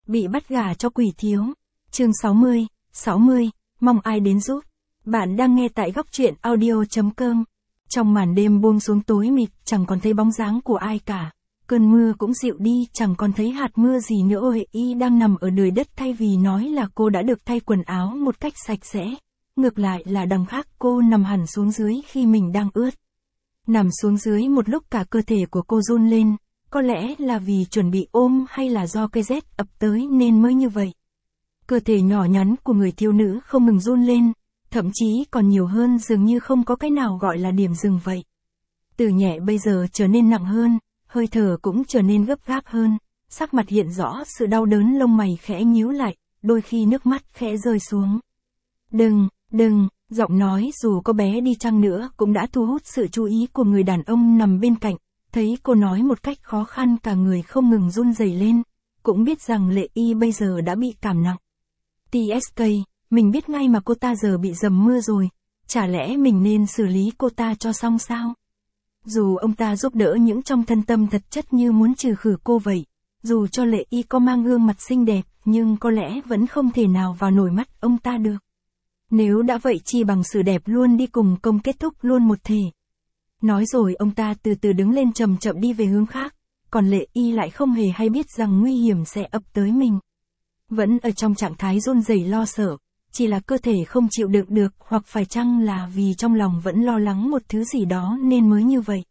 Bị bắt gả cho quỷ thiếu. Chương 60, mong ai đến giúp. Bạn đang nghe tại góc truyện audio.com. Trong màn đêm buông xuống tối mịt, chẳng còn thấy bóng dáng của ai cả. Cơn mưa cũng dịu đi, chẳng còn thấy hạt mưa gì nữa. Huệ Y đang nằm ở nền đất, thay vì nói là cô đã được thay quần áo một cách sạch sẽ. Ngược lại là đằng khác, cô nằm hẳn xuống dưới khi mình đang ướt. Nằm xuống dưới một lúc cả cơ thể của cô run lên, có lẽ là vì chuẩn bị ôm hay là do cái rét ập tới nên mới như vậy. Cơ thể nhỏ nhắn của người thiếu nữ không ngừng run lên, thậm chí còn nhiều hơn, dường như không có cái nào gọi là điểm dừng vậy. Từ nhẹ bây giờ trở nên nặng hơn, hơi thở cũng trở nên gấp gáp hơn, sắc mặt hiện rõ sự đau đớn, lông mày khẽ nhíu lại, đôi khi nước mắt khẽ rơi xuống. Đừng, giọng nói dù có bé đi chăng nữa cũng đã thu hút sự chú ý của người đàn ông nằm bên cạnh. Thấy cô nói một cách khó khăn, cả người không ngừng run rẩy lên, cũng biết rằng Lệ Y bây giờ đã bị cảm nặng. TSK, mình biết ngay mà cô ta giờ bị dầm mưa rồi, chả lẽ mình nên xử lý cô ta cho xong sao? Dù ông ta giúp đỡ những trong thân tâm thật chất như muốn trừ khử cô vậy, dù cho Lệ Y có mang gương mặt xinh đẹp, nhưng có lẽ vẫn không thể nào vào nổi mắt ông ta được. Nếu đã vậy chi bằng xử đẹp luôn đi, cùng công kết thúc luôn một thể. Nói rồi ông ta từ từ đứng lên, chậm chậm đi về hướng khác, còn Lệ Y lại không hề hay biết rằng nguy hiểm sẽ ập tới mình. Vẫn ở trong trạng thái run rẩy lo sợ, chỉ là cơ thể không chịu đựng được, hoặc phải chăng là vì trong lòng vẫn lo lắng một thứ gì đó nên mới như vậy.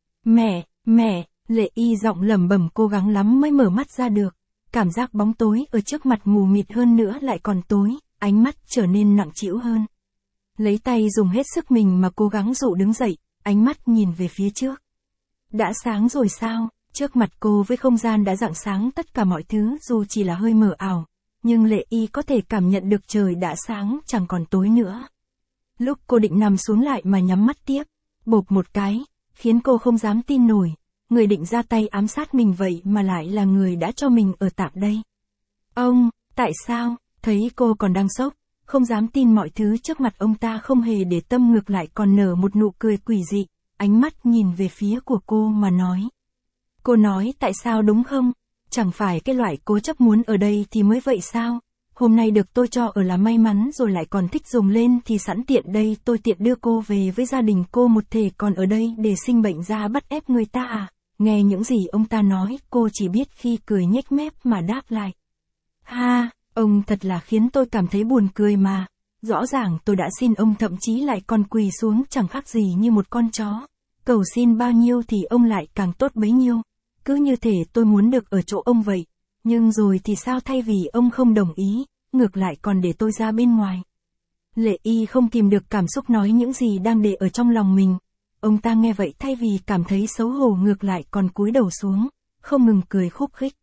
Mẹ, Lệ Y giọng lẩm bẩm, cố gắng lắm mới mở mắt ra được. Cảm giác bóng tối ở trước mặt mù mịt hơn nữa lại còn tối, ánh mắt trở nên nặng trĩu hơn. Lấy tay dùng hết sức mình mà cố gắng dụ đứng dậy, ánh mắt nhìn về phía trước. Đã sáng rồi sao? Trước mặt cô với không gian đã rạng sáng, tất cả mọi thứ dù chỉ là hơi mờ ảo, nhưng Lệ Y có thể cảm nhận được trời đã sáng, chẳng còn tối nữa. Lúc cô định nằm xuống lại mà nhắm mắt tiếp, bộp một cái, khiến cô không dám tin nổi, người định ra tay ám sát mình vậy mà lại là người đã cho mình ở tạm đây. Ông, tại sao? Thấy cô còn đang sốc, không dám tin mọi thứ trước mặt, ông ta không hề để tâm, ngược lại còn nở một nụ cười quỷ dị, ánh mắt nhìn về phía của cô mà nói. Cô nói tại sao đúng không? Chẳng phải cái loại cố chấp muốn ở đây thì mới vậy sao? Hôm nay được tôi cho ở là may mắn rồi, lại còn thích dùng lên thì sẵn tiện đây, tôi tiện đưa cô về với gia đình cô một thể, còn ở đây để sinh bệnh ra bắt ép người ta à? Nghe những gì ông ta nói, cô chỉ biết khi cười nhếch mép mà đáp lại. Ha, ông thật là khiến tôi cảm thấy buồn cười mà. Rõ ràng tôi đã xin ông, thậm chí lại còn quỳ xuống chẳng khác gì như một con chó. Cầu xin bao nhiêu thì ông lại càng tốt bấy nhiêu. Cứ như thể tôi muốn được ở chỗ ông vậy. Nhưng rồi thì sao, thay vì ông không đồng ý, ngược lại còn để tôi ra bên ngoài. Lệ Y không kìm được cảm xúc nói những gì đang để ở trong lòng mình. Ông ta nghe vậy, thay vì cảm thấy xấu hổ, ngược lại còn cúi đầu xuống, không ngừng cười khúc khích.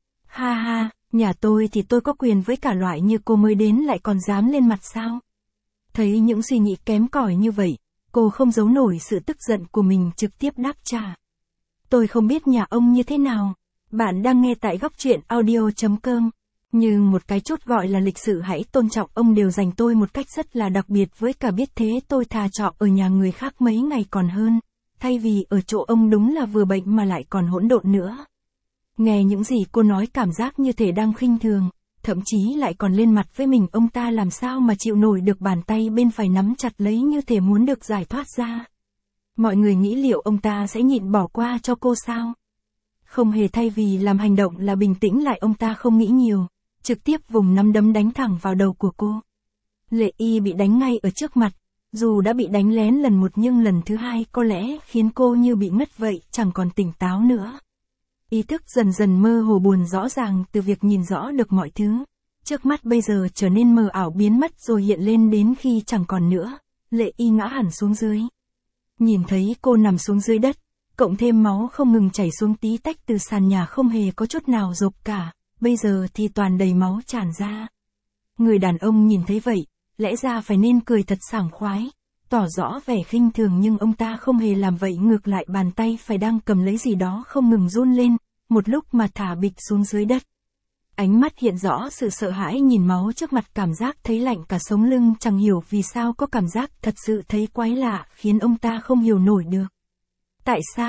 Ha, nhà tôi thì tôi có quyền với cả loại như cô, mới đến lại còn dám lên mặt sao? Thấy những suy nghĩ kém cỏi như vậy, cô không giấu nổi sự tức giận của mình, trực tiếp đáp trả. Tôi không biết nhà ông như thế nào. Bạn đang nghe tại góc truyện audio.com. Nhưng một cái chút gọi là lịch sự, hãy tôn trọng ông, đều dành tôi một cách rất là đặc biệt, với cả biết thế tôi thà trọ ở nhà người khác mấy ngày còn hơn, thay vì ở chỗ ông đúng là vừa bệnh mà lại còn hỗn độn nữa. Nghe những gì cô nói, cảm giác như thể đang khinh thường, thậm chí lại còn lên mặt với mình, ông ta làm sao mà chịu nổi được, bàn tay bên phải nắm chặt lấy như thể muốn được giải thoát ra. Mọi người nghĩ liệu ông ta sẽ nhịn bỏ qua cho cô sao? Không hề, thay vì làm hành động là bình tĩnh lại, ông ta không nghĩ nhiều, trực tiếp vùng nắm đấm đánh thẳng vào đầu của cô. Lệ Y bị đánh ngay ở trước mặt, dù đã bị đánh lén lần một nhưng lần thứ hai có lẽ khiến cô như bị ngất vậy, chẳng còn tỉnh táo nữa. Ý thức dần dần mơ hồ, buồn rõ ràng từ việc nhìn rõ được mọi thứ trước mắt bây giờ trở nên mờ ảo, biến mất rồi hiện lên, đến khi chẳng còn nữa, Lệ Y ngã hẳn xuống dưới. Nhìn thấy cô nằm xuống dưới đất, cộng thêm máu không ngừng chảy xuống tí tách từ sàn nhà, không hề có chút nào rộp cả, bây giờ thì toàn đầy máu tràn ra. Người đàn ông nhìn thấy vậy, lẽ ra phải nên cười thật sảng khoái, tỏ rõ vẻ khinh thường, nhưng ông ta không hề làm vậy, ngược lại bàn tay phải đang cầm lấy gì đó không ngừng run lên, một lúc mà thả bịch xuống dưới đất. Ánh mắt hiện rõ sự sợ hãi, nhìn máu trước mặt, cảm giác thấy lạnh cả sống lưng, chẳng hiểu vì sao có cảm giác thật sự thấy quái lạ, khiến ông ta không hiểu nổi được. Tại sao,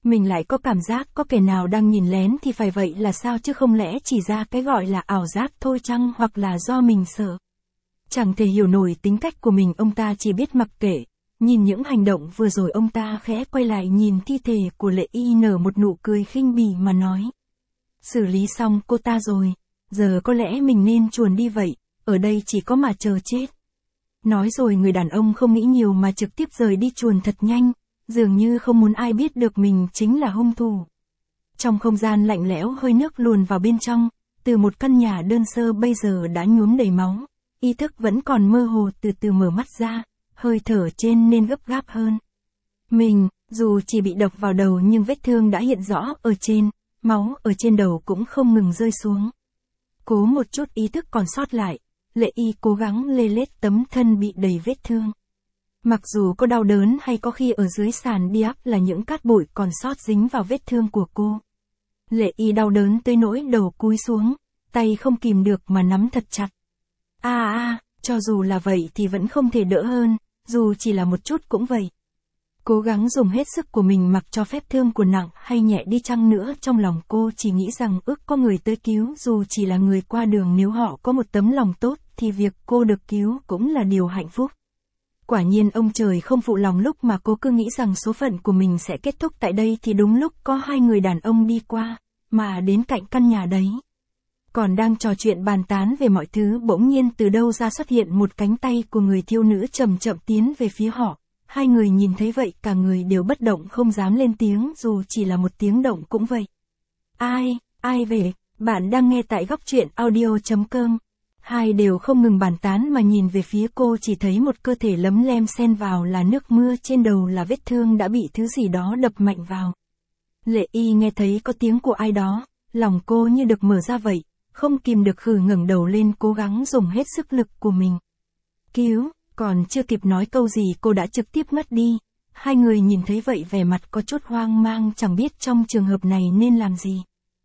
Mình lại có cảm giác có kẻ nào đang nhìn lén thì phải vậy là sao chứ không lẽ chỉ ra cái gọi là ảo giác thôi chăng, hoặc là do mình sợ. Chẳng thể hiểu nổi tính cách của mình, ông ta chỉ biết mặc kệ. Nhìn những hành động vừa rồi, ông ta khẽ quay lại nhìn thi thể của Lệ Y, nở một nụ cười khinh bỉ mà nói. Xử lý xong cô ta rồi, giờ có lẽ mình nên chuồn đi vậy, ở đây chỉ có mà chờ chết. Nói rồi người đàn ông không nghĩ nhiều mà trực tiếp rời đi chuồn thật nhanh, dường như không muốn ai biết được mình chính là hung thủ. Trong không gian lạnh lẽo, hơi nước luồn vào bên trong, từ một căn nhà đơn sơ bây giờ đã nhuốm đầy máu, ý thức vẫn còn mơ hồ, từ từ mở mắt ra, hơi thở trên nên gấp gáp hơn. Mình, dù chỉ bị độc vào đầu nhưng vết thương đã hiện rõ ở trên, máu ở trên đầu cũng không ngừng rơi xuống. Cố một chút ý thức còn sót lại, Lệ Y cố gắng lê lết tấm thân bị đầy vết thương. Mặc dù có đau đớn hay có khi ở dưới sàn đi ắp là những cát bụi còn sót dính vào vết thương của cô. Lệ Y đau đớn tới nỗi đầu cúi xuống, tay không kìm được mà nắm thật chặt. Cho dù là vậy thì vẫn không thể đỡ hơn, dù chỉ là một chút cũng vậy. Cố gắng dùng hết sức của mình mặc cho phép thương của nặng hay nhẹ đi chăng nữa, trong lòng cô chỉ nghĩ rằng ước có người tới cứu, dù chỉ là người qua đường, nếu họ có một tấm lòng tốt thì việc cô được cứu cũng là điều hạnh phúc. Quả nhiên ông trời không phụ lòng, lúc mà cô cứ nghĩ rằng số phận của mình sẽ kết thúc tại đây thì đúng lúc có hai người đàn ông đi qua, mà đến cạnh căn nhà đấy. Còn đang trò chuyện bàn tán về mọi thứ, bỗng nhiên từ đâu ra xuất hiện một cánh tay của người thiếu nữ chậm chậm tiến về phía họ. Hai người nhìn thấy vậy cả người đều bất động, không dám lên tiếng, dù chỉ là một tiếng động cũng vậy. Ai về? Bạn đang nghe tại góc truyện audio.com. Hai đều không ngừng bàn tán mà nhìn về phía cô, chỉ thấy một cơ thể lấm lem xen vào là nước mưa, trên đầu là vết thương đã bị thứ gì đó đập mạnh vào. Lệ Y nghe thấy có tiếng của ai đó, lòng cô như được mở ra vậy, không kìm được khử ngẩng đầu lên, cố gắng dùng hết sức lực của mình. Cứu, còn chưa kịp nói câu gì cô đã trực tiếp mất đi. Hai người nhìn thấy vậy vẻ mặt có chút hoang mang, chẳng biết trong trường hợp này nên làm gì.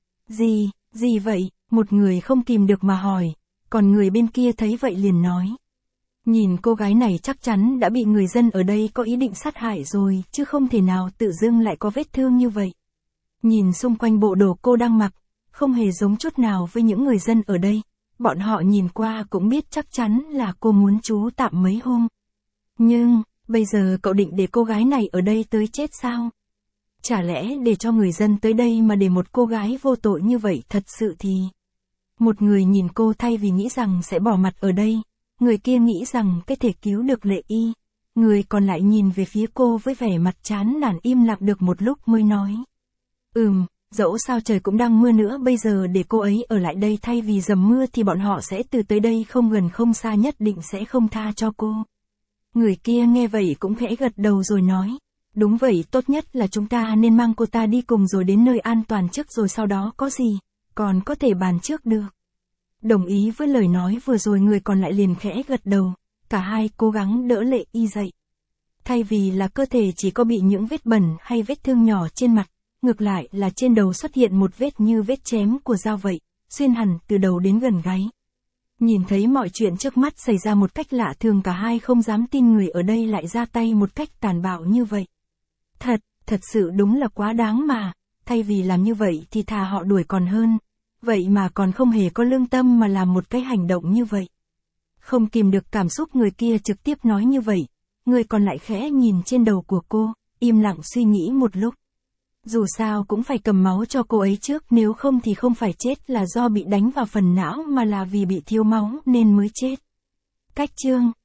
Gì vậy? Một người không kìm được mà hỏi, còn người bên kia thấy vậy liền nói. Nhìn cô gái này chắc chắn đã bị người dân ở đây có ý định sát hại rồi, chứ không thể nào tự dưng lại có vết thương như vậy. Nhìn xung quanh bộ đồ cô đang mặc, không hề giống chút nào với những người dân ở đây. Bọn họ nhìn qua cũng biết chắc chắn là cô muốn trú tạm mấy hôm. Nhưng, bây giờ cậu định để cô gái này ở đây tới chết sao? Chả lẽ để cho người dân tới đây mà để một cô gái vô tội như vậy? Thật sự thì... Một người nhìn cô thay vì nghĩ rằng sẽ bỏ mặt ở đây, người kia nghĩ rằng cái thể cứu được Lệ Y. Người còn lại nhìn về phía cô với vẻ mặt chán nản, im lặng được một lúc mới nói. Dẫu sao trời cũng đang mưa nữa, bây giờ để cô ấy ở lại đây thay vì dầm mưa thì bọn họ sẽ từ tới đây không gần không xa, nhất định sẽ không tha cho cô. Người kia nghe vậy cũng khẽ gật đầu rồi nói. Đúng vậy, tốt nhất là chúng ta nên mang cô ta đi cùng rồi đến nơi an toàn trước, rồi sau đó có gì, còn có thể bàn trước được. Đồng ý với lời nói vừa rồi, người còn lại liền khẽ gật đầu. Cả hai cố gắng đỡ Lệ Y dậy. Thay vì là cơ thể chỉ có bị những vết bẩn hay vết thương nhỏ trên mặt, ngược lại là trên đầu xuất hiện một vết như vết chém của dao vậy, xuyên hẳn từ đầu đến gần gáy. Nhìn thấy mọi chuyện trước mắt xảy ra một cách lạ thường, cả hai không dám tin người ở đây lại ra tay một cách tàn bạo như vậy. Thật sự đúng là quá đáng mà, thay vì làm như vậy thì thà họ đuổi còn hơn. Vậy mà còn không hề có lương tâm mà làm một cái hành động như vậy. Không kìm được cảm xúc, người kia trực tiếp nói như vậy. Người còn lại khẽ nhìn trên đầu của cô, im lặng suy nghĩ một lúc. Dù sao cũng phải cầm máu cho cô ấy trước, nếu không thì không phải chết là do bị đánh vào phần não mà là vì bị thiếu máu nên mới chết. Cách chương